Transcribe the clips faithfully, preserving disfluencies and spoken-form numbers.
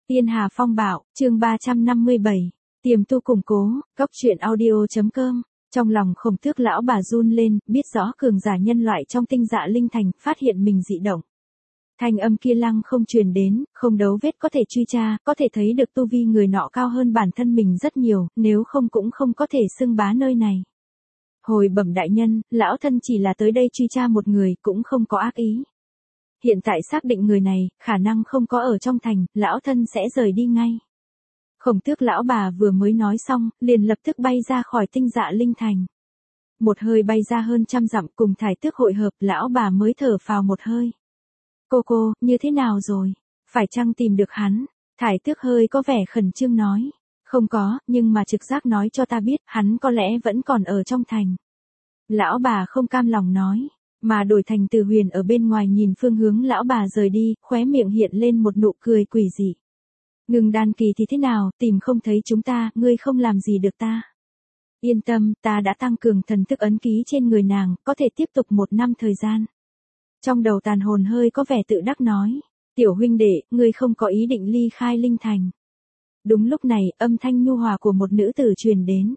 Tiên Hà Phong Bạo, chương ba trăm năm mươi bảy. Tiềm tu củng cố, góc truyện audio.com. Trong lòng Khổng Tước lão bà run lên, biết rõ cường giả nhân loại trong Tinh Dạ Linh Thành, phát hiện mình dị động. Thanh âm kia lăng không truyền đến, không dấu vết có thể truy tra, có thể thấy được tu vi người nọ cao hơn bản thân mình rất nhiều, nếu không cũng không có thể xưng bá nơi này. Hồi bẩm đại nhân, lão thân chỉ là tới đây truy tra một người, cũng không có ác ý. Hiện tại xác định người này, khả năng không có ở trong thành, lão thân sẽ rời đi ngay. Khổng Tước lão bà vừa mới nói xong, liền lập tức bay ra khỏi Tinh Dạ Linh Thành. Một hơi bay ra hơn trăm dặm cùng Thải Tước hội hợp, lão bà mới thở phào một hơi. Cô cô, như thế nào rồi? Phải chăng tìm được hắn? Thải Tước hơi có vẻ khẩn trương nói. Không có, nhưng mà trực giác nói cho ta biết, hắn có lẽ vẫn còn ở trong thành. Lão bà không cam lòng nói. Mà đổi thành Từ Huyền ở bên ngoài nhìn phương hướng lão bà rời đi, khóe miệng hiện lên một nụ cười quỷ dị. Ngưng đan kỳ thì thế nào, tìm không thấy chúng ta, ngươi không làm gì được ta. Yên tâm, ta đã tăng cường thần thức ấn ký trên người nàng, có thể tiếp tục một năm thời gian. Trong đầu Tàn Hồn hơi có vẻ tự đắc nói. Tiểu huynh đệ, ngươi không có ý định ly khai Linh Thành. Đúng lúc này, âm thanh nhu hòa của một nữ tử truyền đến.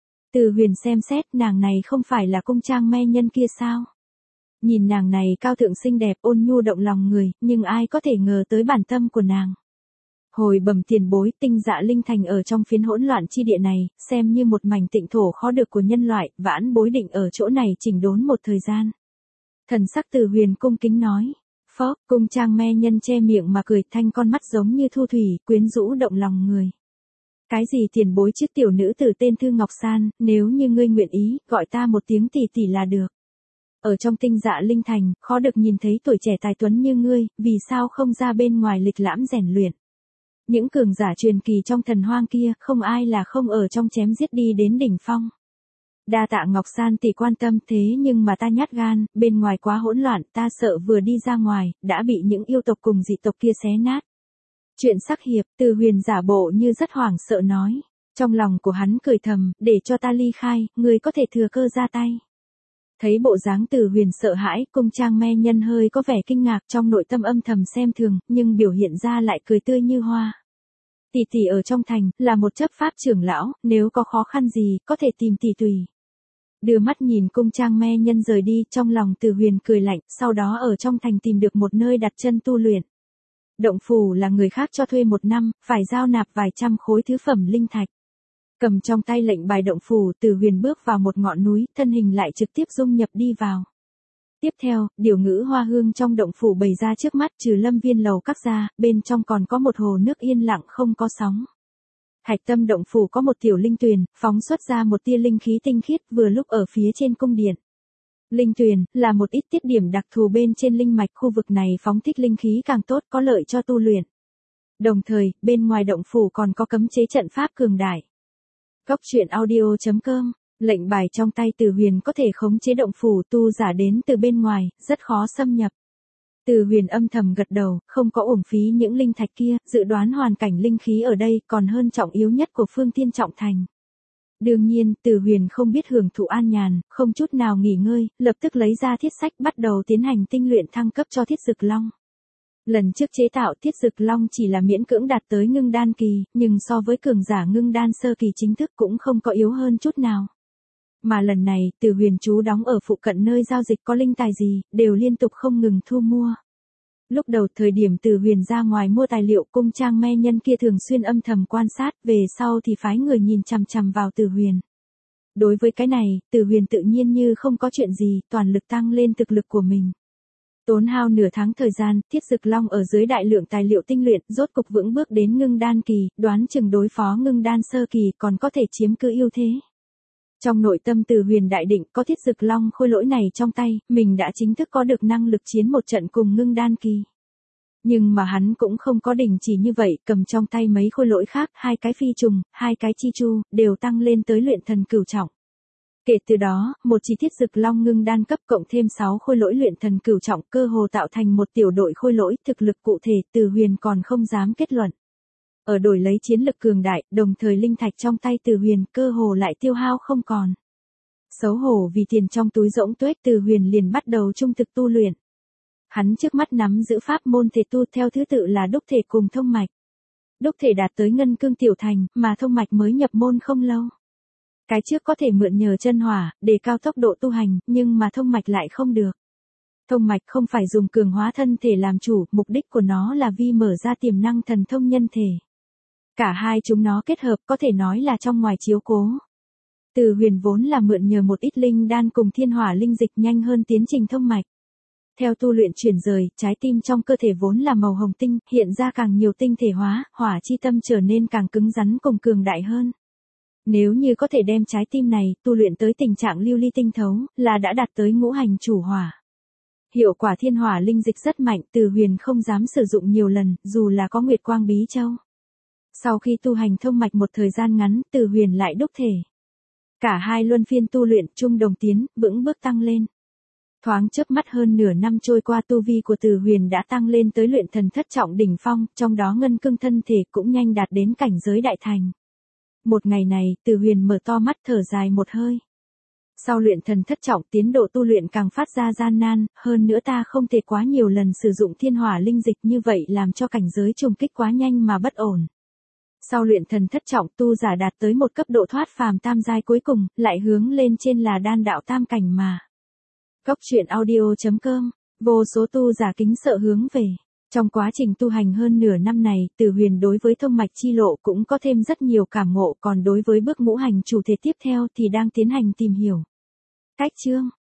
Từ Huyền xem xét, nàng này không phải là cung trang me nhân kia sao? Nhìn nàng này cao thượng xinh đẹp, ôn nhu động lòng người, nhưng ai có thể ngờ tới bản tâm của nàng. Hồi bẩm tiền bối, Tinh Dạ Linh Thành ở trong phiến hỗn loạn chi địa này, xem như một mảnh tịnh thổ khó được của nhân loại, vãn bối định ở chỗ này chỉnh đốn một thời gian. Thần sắc Từ Huyền cung kính nói. Phó, cung trang me nhân che miệng mà cười, thanh con mắt giống như thu thủy, quyến rũ động lòng người. Cái gì tiền bối chứ, tiểu nữ từ tên Thư Ngọc San, nếu như ngươi nguyện ý, gọi ta một tiếng tỷ tỷ là được. Ở trong Tinh Dạ Linh Thành, khó được nhìn thấy tuổi trẻ tài tuấn như ngươi, vì sao không ra bên ngoài lịch lãm rèn luyện. Những cường giả truyền kỳ trong thần hoang kia, không ai là không ở trong chém giết đi đến đỉnh phong. Đa tạ Ngọc San tỷ quan tâm, thế nhưng mà ta nhát gan, bên ngoài quá hỗn loạn, ta sợ vừa đi ra ngoài, đã bị những yêu tộc cùng dị tộc kia xé nát. Chuyện sắc hiệp, Từ Huyền giả bộ như rất hoảng sợ nói. Trong lòng của hắn cười thầm, để cho ta ly khai, ngươi có thể thừa cơ ra tay. Thấy bộ dáng Từ Huyền sợ hãi, cung trang me nhân hơi có vẻ kinh ngạc, trong nội tâm âm thầm xem thường, nhưng biểu hiện ra lại cười tươi như hoa. Tỷ tỷ ở trong thành, là một chấp pháp trưởng lão, nếu có khó khăn gì, có thể tìm tỷ tùy. Đưa mắt nhìn cung trang me nhân rời đi, trong lòng Từ Huyền cười lạnh, sau đó ở trong thành tìm được một nơi đặt chân tu luyện. Động phủ là người khác cho thuê một năm, phải giao nạp vài trăm khối thứ phẩm linh thạch. Cầm trong tay lệnh bài động phủ, Từ Huyền bước vào một ngọn núi, thân hình lại trực tiếp dung nhập đi vào. Tiếp theo, điều ngữ hoa hương trong động phủ bày ra trước mắt, trừ lâm viên lầu các ra, bên trong còn có một hồ nước yên lặng không có sóng. Hạch tâm động phủ có một tiểu linh tuyền, phóng xuất ra một tia linh khí tinh khiết vừa lúc ở phía trên cung điện. Linh tuyền, là một ít tiết điểm đặc thù bên trên linh mạch, khu vực này phóng thích linh khí càng tốt, có lợi cho tu luyện. Đồng thời, bên ngoài động phủ còn có cấm chế trận pháp cường đại. Góc truyện audio.com, lệnh bài trong tay Từ Huyền có thể khống chế động phủ, tu giả đến từ bên ngoài, rất khó xâm nhập. Từ Huyền âm thầm gật đầu, không có uổng phí những linh thạch kia, dự đoán hoàn cảnh linh khí ở đây còn hơn trọng yếu nhất của Phương Thiên Trọng Thành. Đương nhiên, Từ Huyền không biết hưởng thụ an nhàn, không chút nào nghỉ ngơi, lập tức lấy ra thiết sách bắt đầu tiến hành tinh luyện thăng cấp cho Thiết Dực Long. Lần trước chế tạo Thiết Dực Long chỉ là miễn cưỡng đạt tới ngưng đan kỳ, nhưng so với cường giả ngưng đan sơ kỳ chính thức cũng không có yếu hơn chút nào. Mà lần này, Từ Huyền chú đóng ở phụ cận nơi giao dịch có linh tài gì, đều liên tục không ngừng thu mua. Lúc đầu thời điểm Từ Huyền ra ngoài mua tài liệu, cung trang me nhân kia thường xuyên âm thầm quan sát, về sau thì phái người nhìn chằm chằm vào Từ Huyền. Đối với cái này, Từ Huyền tự nhiên như không có chuyện gì, toàn lực tăng lên thực lực của mình. Tốn hao nửa tháng thời gian, Thiết Dực Long ở dưới đại lượng tài liệu tinh luyện, rốt cục vững bước đến ngưng đan kỳ, đoán chừng đối phó ngưng đan sơ kỳ còn có thể chiếm cứ ưu thế. Trong nội tâm Từ Huyền đại định, có Thiết Dực Long khôi lỗi này trong tay, mình đã chính thức có được năng lực chiến một trận cùng ngưng đan kỳ. Nhưng mà hắn cũng không có đình chỉ như vậy, cầm trong tay mấy khôi lỗi khác, hai cái phi trùng, hai cái chi chu, đều tăng lên tới luyện thần cửu trọng. Kể từ đó, một chi Thiết Dực Long ngưng đan cấp cộng thêm sáu khôi lỗi luyện thần cửu trọng, cơ hồ tạo thành một tiểu đội khôi lỗi, thực lực cụ thể Từ Huyền còn không dám kết luận. Ở đổi lấy chiến lực cường đại, đồng thời linh thạch trong tay Từ Huyền cơ hồ lại tiêu hao không còn. Xấu hổ vì tiền trong túi rỗng tuếch, Từ Huyền liền bắt đầu trung thực tu luyện. Hắn trước mắt nắm giữ pháp môn thể tu theo thứ tự là đúc thể cùng thông mạch. đúc thể đạt tới ngân cương tiểu thành, mà thông mạch mới nhập môn không lâu. Cái trước có thể mượn nhờ chân hỏa, để cao tốc độ tu hành, nhưng mà thông mạch lại không được. Thông mạch không phải dùng cường hóa thân thể làm chủ, mục đích của nó là vi mở ra tiềm năng thần thông nhân thể. Cả hai chúng nó kết hợp có thể nói là trong ngoài chiếu cố. Từ Huyền vốn là mượn nhờ một ít linh đan cùng thiên hỏa linh dịch nhanh hơn tiến trình thông mạch. Theo tu luyện chuyển rời, trái tim trong cơ thể vốn là màu hồng tinh, hiện ra càng nhiều tinh thể hóa, hỏa chi tâm trở nên càng cứng rắn cùng cường đại hơn. Nếu như có thể đem trái tim này tu luyện tới tình trạng lưu ly tinh thấu, là đã đạt tới ngũ hành chủ hỏa. Hiệu quả thiên hỏa linh dịch rất mạnh, Từ Huyền không dám sử dụng nhiều lần, dù là có Nguyệt Quang Bí Châu. Sau khi tu hành thông mạch một thời gian ngắn, Từ Huyền lại đúc thể. Cả hai luân phiên tu luyện chung đồng tiến, vững bước tăng lên. Thoáng chớp mắt hơn nửa năm trôi qua, tu vi của Từ Huyền đã tăng lên tới luyện thần thất trọng đỉnh phong, trong đó ngân cương thân thể cũng nhanh đạt đến cảnh giới đại thành. Một ngày này, Từ Huyền mở to mắt thở dài một hơi. Sau luyện thần thất trọng, tiến độ tu luyện càng phát ra gian nan, hơn nữa ta không thể quá nhiều lần sử dụng thiên hỏa linh dịch, như vậy làm cho cảnh giới trùng kích quá nhanh mà bất ổn. Sau luyện thần thất trọng, tu giả đạt tới một cấp độ thoát phàm tam giai cuối cùng, lại hướng lên trên là đan đạo tam cảnh mà. Góc truyện audio chấm com, vô số tu giả kính sợ hướng về. Trong quá trình tu hành hơn nửa năm này, Từ Huyền đối với thông mạch chi lộ cũng có thêm rất nhiều cảm ngộ, còn đối với bước ngũ hành chủ thể tiếp theo thì đang tiến hành tìm hiểu. Cách chương